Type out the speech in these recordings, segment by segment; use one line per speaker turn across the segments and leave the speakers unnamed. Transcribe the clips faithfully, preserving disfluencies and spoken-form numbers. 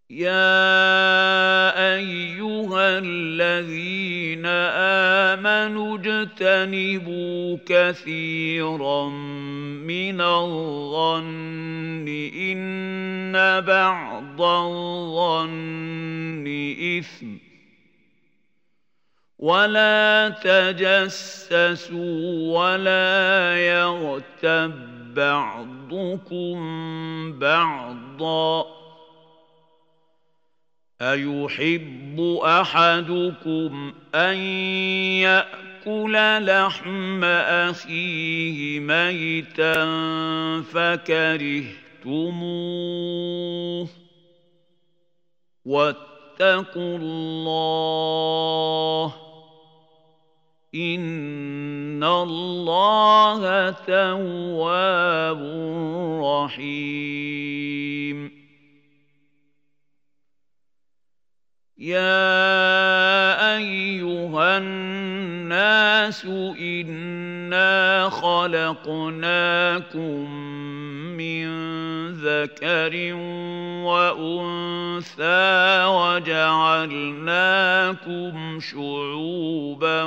يا أيها الذين آمنوا اجتنبوا كثيرا من الظن إن بعض الظن إثم ولا تجسسوا ولا يغتب بعضكم بعضا أيحب أحدكم أن يأكل لحم أخيه ميتا فكرهتموه واتقوا الله إن الله تواب رحيم يا أيها الناس إنا خلقناكم من ذكر وأنثى وجعلناكم شعوبا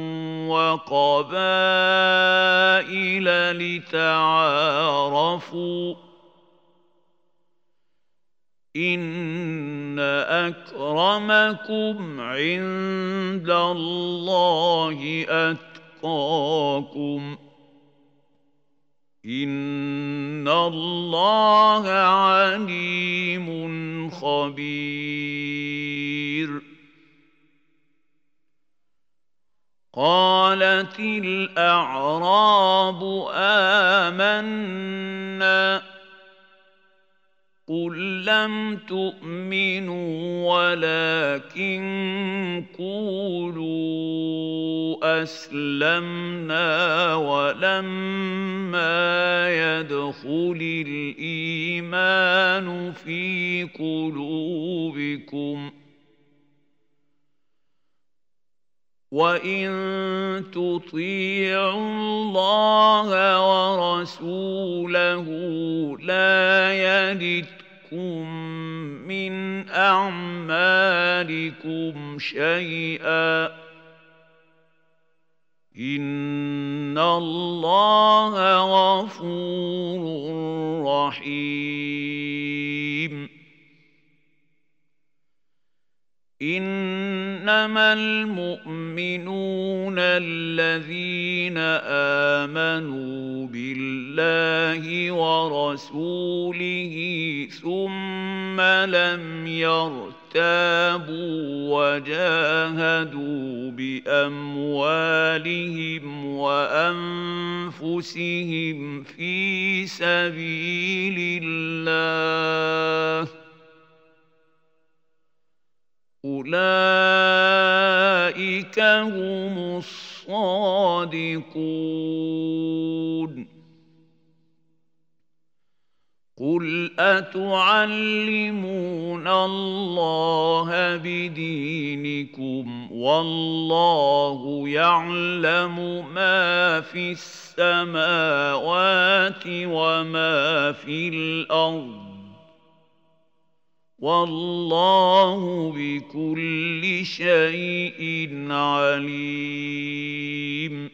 وقبائل لتعارفوا إن أكرمكم عند الله أتقاكم إن الله عليم خبير قالت الأعراب آمنا قل لم تؤمنوا ولكن قولوا أسلمنا ولما يدخل الإيمان في قلوبكم وإن تطيعوا الله ورسوله لا يلدكم من أعمالكم شيئا إن الله غفور رحيم إنما المؤمنون الذين آمنوا بالله ورسوله ثم لم يرتابوا وجاهدوا بأموالهم وأنفسهم في سبيل الله أولئك هم الصادقون قل أتعلمون الله بدينكم والله يعلم ما في السماوات وما في الأرض والله بكل شيء عليم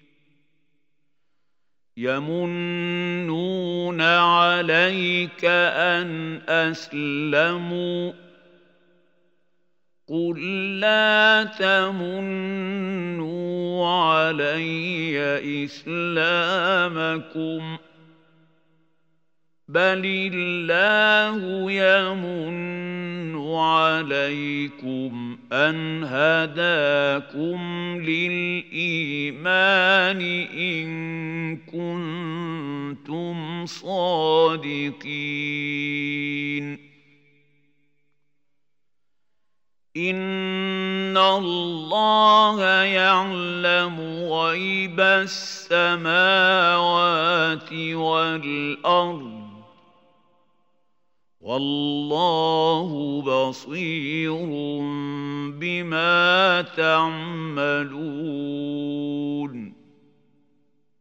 يمنون عليك أن أسلموا قل لا تمنوا علي إسلامكم بل الله يمن عليكم أن هداكم للإيمان إن كنتم صادقين إن الله يعلم غيب السماوات والأرض والله بصير بما تعملون